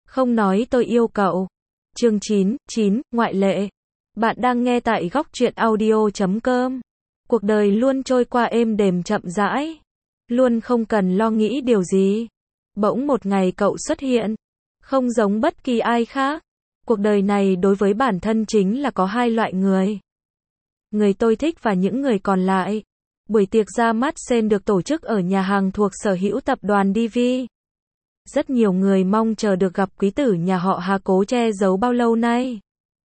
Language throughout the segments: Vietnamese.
Không nói tôi yêu cậu. Chương 9, ngoại lệ. Bạn đang nghe tại góc truyện audio.com. Cuộc đời luôn trôi qua êm đềm chậm rãi. Luôn không cần lo nghĩ điều gì. Bỗng một ngày cậu xuất hiện. Không giống bất kỳ ai khác. Cuộc đời này đối với bản thân chính là có hai loại người. Người tôi thích và những người còn lại. Buổi tiệc ra mắt Sen được tổ chức ở nhà hàng thuộc sở hữu tập đoàn DV. Rất nhiều người mong chờ được gặp quý tử nhà họ Hà cố che giấu bao lâu nay.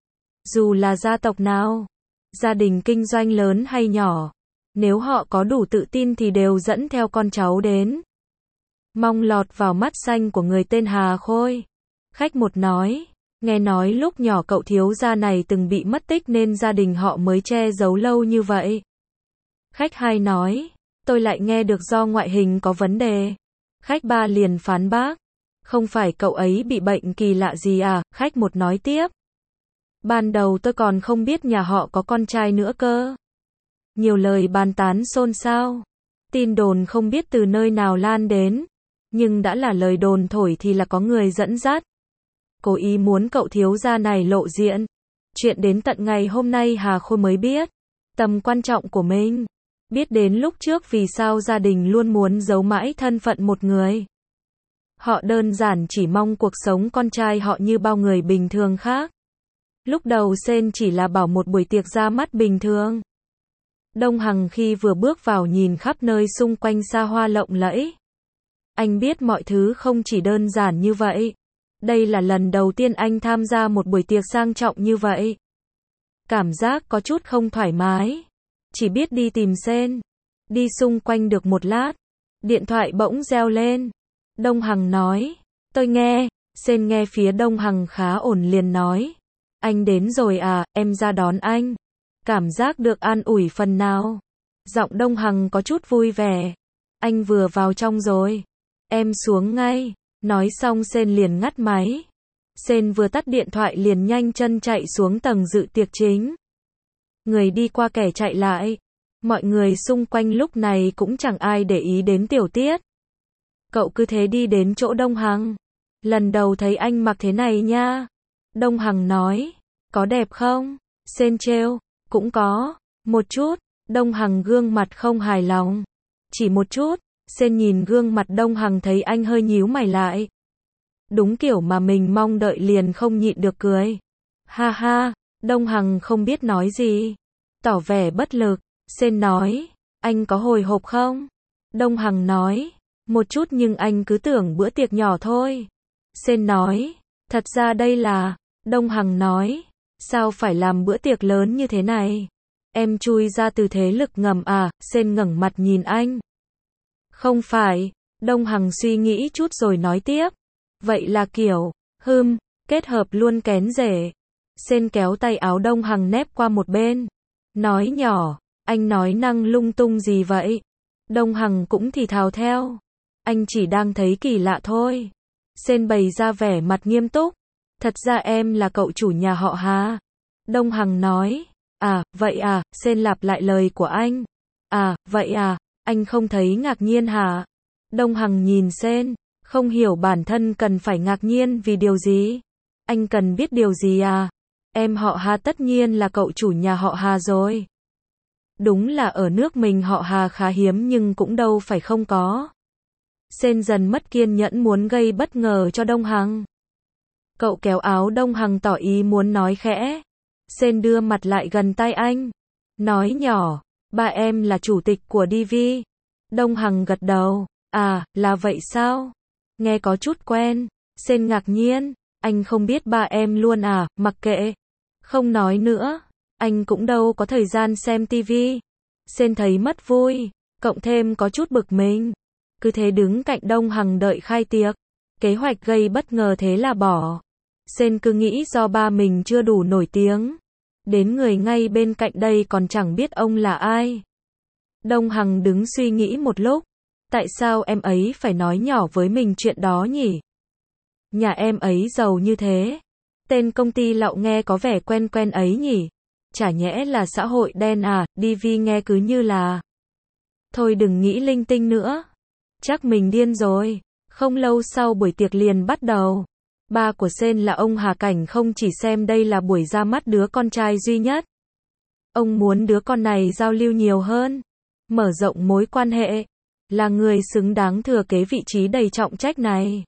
Dù là gia tộc nào, gia đình kinh doanh lớn hay nhỏ, nếu họ có đủ tự tin thì đều dẫn theo con cháu đến. Mong lọt vào mắt xanh của người tên Hà Khôi. Khách một nói, nghe nói lúc nhỏ cậu thiếu gia này từng bị mất tích nên gia đình họ mới che giấu lâu như vậy. Khách hai nói, tôi lại nghe được do ngoại hình có vấn đề. Khách ba liền phán bác, không phải cậu ấy bị bệnh kỳ lạ gì à? Khách một nói tiếp, ban đầu tôi còn không biết nhà họ có con trai nữa cơ. Nhiều lời bàn tán xôn xao, tin đồn không biết từ nơi nào lan đến, nhưng đã là lời đồn thổi thì là có người dẫn dắt, cố ý muốn cậu thiếu gia này lộ diện. Chuyện đến tận ngày hôm nay Hà Khôi mới biết tầm quan trọng của mình, biết đến lúc trước vì sao gia đình luôn muốn giấu mãi thân phận một người. Họ đơn giản chỉ mong cuộc sống con trai họ như bao người bình thường khác. Lúc đầu Sen chỉ là bảo một buổi tiệc ra mắt bình thường. Đông Hằng khi vừa bước vào nhìn khắp nơi xung quanh xa hoa lộng lẫy. Anh biết mọi thứ không chỉ đơn giản như vậy. Đây là lần đầu tiên anh tham gia một buổi tiệc sang trọng như vậy. Cảm giác có chút không thoải mái. Chỉ biết đi tìm Sen. Đi xung quanh được một lát, điện thoại bỗng reo lên. Đông Hằng nói, tôi nghe. Sen nghe phía Đông Hằng khá ổn liền nói, anh đến rồi à, em ra đón anh. Cảm giác được an ủi phần nào. Giọng Đông Hằng có chút vui vẻ. Anh vừa vào trong rồi. Em xuống ngay. Nói xong Sen liền ngắt máy. Sen vừa tắt điện thoại liền nhanh chân chạy xuống tầng dự tiệc chính. Người đi qua kẻ chạy lại. Mọi người xung quanh lúc này cũng chẳng ai để ý đến tiểu tiết. Cậu cứ thế đi đến chỗ Đông Hằng. Lần đầu thấy anh mặc thế này nha. Đông Hằng nói, có đẹp không? Sen trêu, cũng có, một chút. Đông Hằng gương mặt không hài lòng. Chỉ một chút. Sen nhìn gương mặt Đông Hằng thấy anh hơi nhíu mày lại. Đúng kiểu mà mình mong đợi liền không nhịn được cười. Ha ha, Đông Hằng không biết nói gì. Tỏ vẻ bất lực. Sen nói, anh có hồi hộp không? Đông Hằng nói, một chút nhưng anh cứ tưởng bữa tiệc nhỏ thôi. Sen nói, thật ra đây là... Đông Hằng nói, sao phải làm bữa tiệc lớn như thế này? Em chui ra từ thế lực ngầm à? Sen ngẩng mặt nhìn anh. Không phải. Đông Hằng suy nghĩ chút rồi nói tiếp. Vậy là kiểu, kết hợp luôn kén rể. Sen kéo tay áo Đông Hằng nép qua một bên. Nói nhỏ, anh nói năng lung tung gì vậy? Đông Hằng cũng thì thào theo. Anh chỉ đang thấy kỳ lạ thôi. Sen bày ra vẻ mặt nghiêm túc. Thật ra em là cậu chủ nhà họ Hà. Đông Hằng nói. À, vậy à, Sen lặp lại lời của anh. À, vậy à, anh không thấy ngạc nhiên hả? Đông Hằng nhìn Sen, không hiểu bản thân cần phải ngạc nhiên vì điều gì. Anh cần biết điều gì à? Em họ Hà tất nhiên là cậu chủ nhà họ Hà rồi. Đúng là ở nước mình họ Hà khá hiếm nhưng cũng đâu phải không có. Sen dần mất kiên nhẫn muốn gây bất ngờ cho Đông Hằng. Cậu kéo áo Đông Hằng tỏ ý muốn nói khẽ. Sen đưa mặt lại gần tai anh. Nói nhỏ, ba em là chủ tịch của DV. Đông Hằng gật đầu. À, là vậy sao? Nghe có chút quen. Sen ngạc nhiên. Anh không biết ba em luôn à? Mặc kệ. Không nói nữa. Anh cũng đâu có thời gian xem TV. Sen thấy mất vui. Cộng thêm có chút bực mình. Cứ thế đứng cạnh Đông Hằng đợi khai tiệc. Kế hoạch gây bất ngờ thế là bỏ. Sen cứ nghĩ do ba mình chưa đủ nổi tiếng. Đến người ngay bên cạnh đây còn chẳng biết ông là ai. Đông Hằng đứng suy nghĩ một lúc. Tại sao em ấy phải nói nhỏ với mình chuyện đó nhỉ? Nhà em ấy giàu như thế. Tên công ty lậu nghe có vẻ quen quen ấy nhỉ? Chả nhẽ là xã hội đen à? DV nghe cứ như là... Thôi đừng nghĩ linh tinh nữa. Chắc mình điên rồi. Không lâu sau buổi tiệc liền bắt đầu. Ba của Sen là ông Hà Cảnh không chỉ xem đây là buổi ra mắt đứa con trai duy nhất. Ông muốn đứa con này giao lưu nhiều hơn, mở rộng mối quan hệ, là người xứng đáng thừa kế vị trí đầy trọng trách này.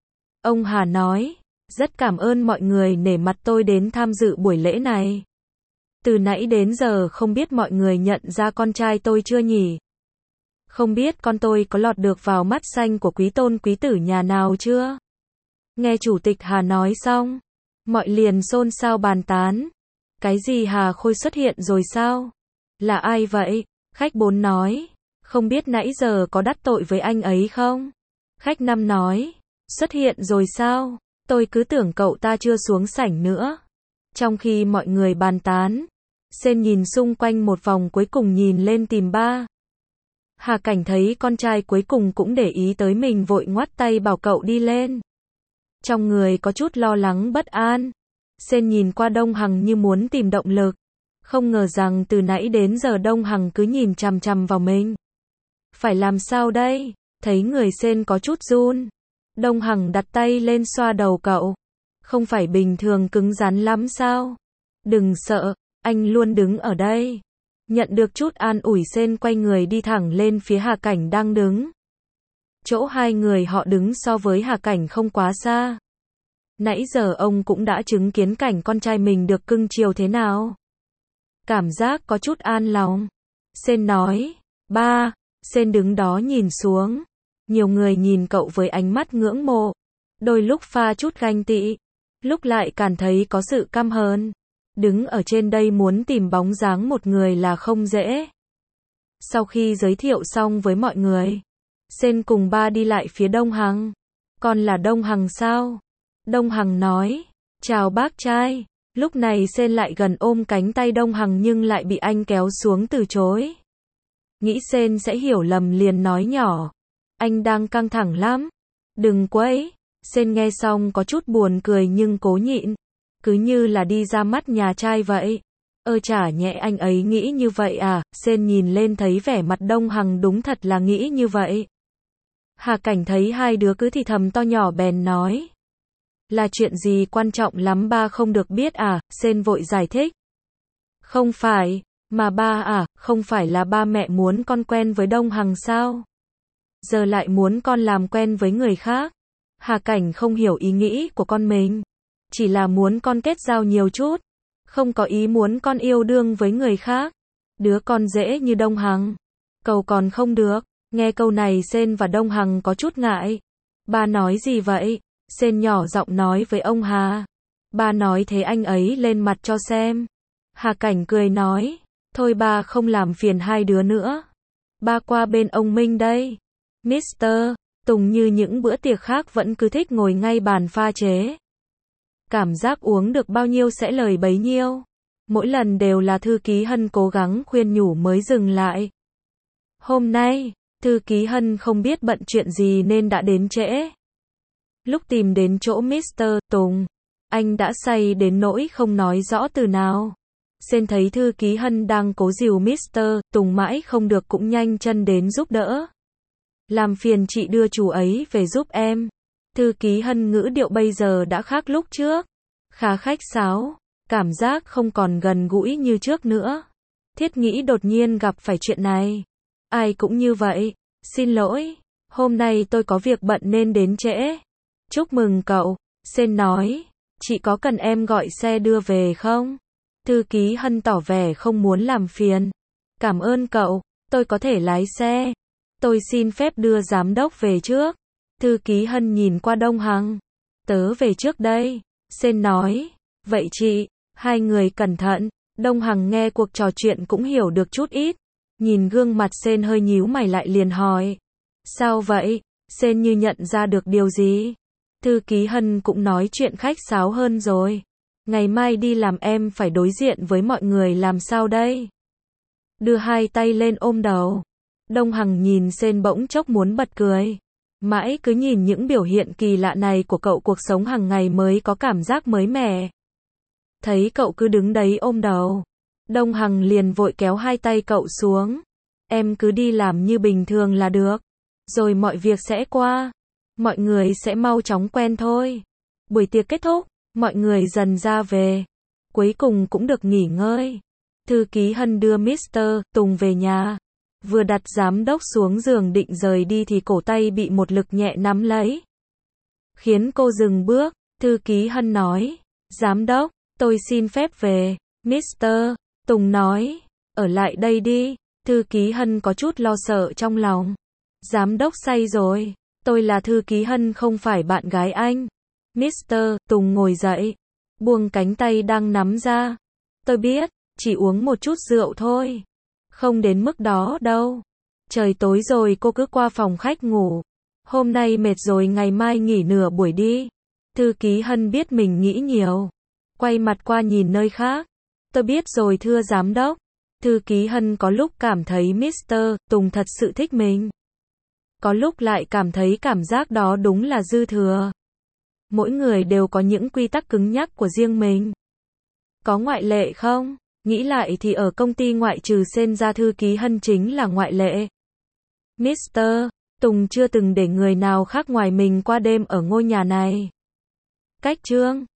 Ông Hà nói, rất cảm ơn mọi người nể mặt tôi đến tham dự buổi lễ này. Từ nãy đến giờ không biết mọi người nhận ra con trai tôi chưa nhỉ? Không biết con tôi có lọt được vào mắt xanh của quý tôn quý tử nhà nào chưa? Nghe Chủ tịch Hà nói xong, mọi liền xôn xao bàn tán. Cái gì Hà Khôi xuất hiện rồi sao? Là ai vậy? Khách 4 nói, không biết nãy giờ có đắc tội với anh ấy không? Khách 5 nói, xuất hiện rồi sao? Tôi cứ tưởng cậu ta chưa xuống sảnh nữa. Trong khi mọi người bàn tán, Sen nhìn xung quanh một vòng cuối cùng nhìn lên tìm ba. Hà Cảnh thấy con trai cuối cùng cũng để ý tới mình vội ngoắt tay bảo cậu đi lên. Trong người có chút lo lắng bất an. Sen nhìn qua Đông Hằng như muốn tìm động lực. Không ngờ rằng từ nãy đến giờ Đông Hằng cứ nhìn chằm chằm vào mình. Phải làm sao đây? Thấy người Sen có chút run. Đông Hằng đặt tay lên xoa đầu cậu. Không phải bình thường cứng rắn lắm sao? Đừng sợ, anh luôn đứng ở đây. Nhận được chút an ủi Sen quay người đi thẳng lên phía Hà Cảnh đang đứng. Chỗ hai người họ đứng so với Hà Cảnh không quá xa. Nãy giờ ông cũng đã chứng kiến cảnh con trai mình được cưng chiều thế nào. Cảm giác có chút an lòng. Sen nói, ba. Sen đứng đó nhìn xuống. Nhiều người nhìn cậu với ánh mắt ngưỡng mộ. Đôi lúc pha chút ganh tị. Lúc lại cảm thấy có sự căm hờn. Đứng ở trên đây muốn tìm bóng dáng một người là không dễ. Sau khi giới thiệu xong với mọi người, Sen cùng ba đi lại phía Đông Hằng. Con là Đông Hằng sao? Đông Hằng nói, chào bác trai. Lúc này Sen lại gần ôm cánh tay Đông Hằng nhưng lại bị anh kéo xuống từ chối. Nghĩ Sen sẽ hiểu lầm liền nói nhỏ, anh đang căng thẳng lắm. Đừng quấy. Sen nghe xong có chút buồn cười nhưng cố nhịn. Cứ như là đi ra mắt nhà trai vậy. Chả nhẽ anh ấy nghĩ như vậy à? Sen nhìn lên thấy vẻ mặt Đông Hằng đúng thật là nghĩ như vậy. Hà Cảnh thấy hai đứa cứ thì thầm to nhỏ bèn nói. Là chuyện gì quan trọng lắm ba không được biết à? Sen vội giải thích. Không phải, mà ba à, không phải là ba mẹ muốn con quen với Đông Hằng sao? Giờ lại muốn con làm quen với người khác. Hà Cảnh không hiểu ý nghĩ của con mình. Chỉ là muốn con kết giao nhiều chút. Không có ý muốn con yêu đương với người khác. Đứa con dễ như Đông Hằng. Cầu còn không được. Nghe câu này Sen và Đông Hằng có chút ngại. Ba nói gì vậy? Sen nhỏ giọng nói với ông Hà. Ba nói thế anh ấy lên mặt cho xem. Hà Cảnh cười nói. Thôi ba không làm phiền hai đứa nữa. Ba qua bên ông Minh đây. Mr. Tùng như những bữa tiệc khác vẫn cứ thích ngồi ngay bàn pha chế. Cảm giác uống được bao nhiêu sẽ lời bấy nhiêu. Mỗi lần đều là thư ký Hân cố gắng khuyên nhủ mới dừng lại. Hôm nay, thư ký Hân không biết bận chuyện gì nên đã đến trễ. Lúc tìm đến chỗ Mr. Tùng, anh đã say đến nỗi không nói rõ từ nào. Sen thấy thư ký Hân đang cố dìu Mr. Tùng mãi không được cũng nhanh chân đến giúp đỡ. Làm phiền chị đưa chú ấy về giúp em. Thư ký Hân ngữ điệu bây giờ đã khác lúc trước. Khá khách sáo, cảm giác không còn gần gũi như trước nữa. Thiết nghĩ đột nhiên gặp phải chuyện này. Ai cũng như vậy. Xin lỗi, hôm nay tôi có việc bận nên đến trễ. Chúc mừng cậu, Sen nói. Chị có cần em gọi xe đưa về không? Thư ký Hân tỏ vẻ không muốn làm phiền. Cảm ơn cậu, tôi có thể lái xe. Tôi xin phép đưa giám đốc về trước. Thư ký Hân nhìn qua Đông Hằng. Tớ về trước đây. Sen nói. Vậy chị, hai người cẩn thận. Đông Hằng nghe cuộc trò chuyện cũng hiểu được chút ít. Nhìn gương mặt Sen hơi nhíu mày lại liền hỏi. Sao vậy? Sen như nhận ra được điều gì. Thư ký Hân cũng nói chuyện khách sáo hơn rồi. Ngày mai đi làm em phải đối diện với mọi người làm sao đây? Đưa hai tay lên ôm đầu. Đông Hằng nhìn Sen bỗng chốc muốn bật cười. Mãi cứ nhìn những biểu hiện kỳ lạ này của cậu cuộc sống hàng ngày mới có cảm giác mới mẻ. Thấy cậu cứ đứng đấy ôm đầu. Đông Hằng liền vội kéo hai tay cậu xuống. Em cứ đi làm như bình thường là được. Rồi mọi việc sẽ qua. Mọi người sẽ mau chóng quen thôi. Buổi tiệc kết thúc, mọi người dần ra về. Cuối cùng cũng được nghỉ ngơi. Thư ký Hân đưa Mr. Tùng về nhà. Vừa đặt giám đốc xuống giường định rời đi thì cổ tay bị một lực nhẹ nắm lấy. Khiến cô dừng bước. Thư ký Hân nói, giám đốc, tôi xin phép về. Mr. Tùng nói, ở lại đây đi. Thư ký Hân có chút lo sợ trong lòng. Giám đốc say rồi. Tôi là thư ký Hân không phải bạn gái anh. Mr. Tùng ngồi dậy. Buông cánh tay đang nắm ra. Tôi biết, chỉ uống một chút rượu thôi. Không đến mức đó đâu. Trời tối rồi cô cứ qua phòng khách ngủ. Hôm nay mệt rồi ngày mai nghỉ nửa buổi đi. Thư ký Hân biết mình nghĩ nhiều. Quay mặt qua nhìn nơi khác. Tôi biết rồi thưa giám đốc. Thư ký Hân có lúc cảm thấy Mr. Tùng thật sự thích mình. Có lúc lại cảm thấy cảm giác đó đúng là dư thừa. Mỗi người đều có những quy tắc cứng nhắc của riêng mình. Có ngoại lệ không? Nghĩ lại thì ở công ty ngoại trừ Sen ra thư ký Hân chính là ngoại lệ. Mr. Tùng chưa từng để người nào khác ngoài mình qua đêm ở ngôi nhà này. Cách chương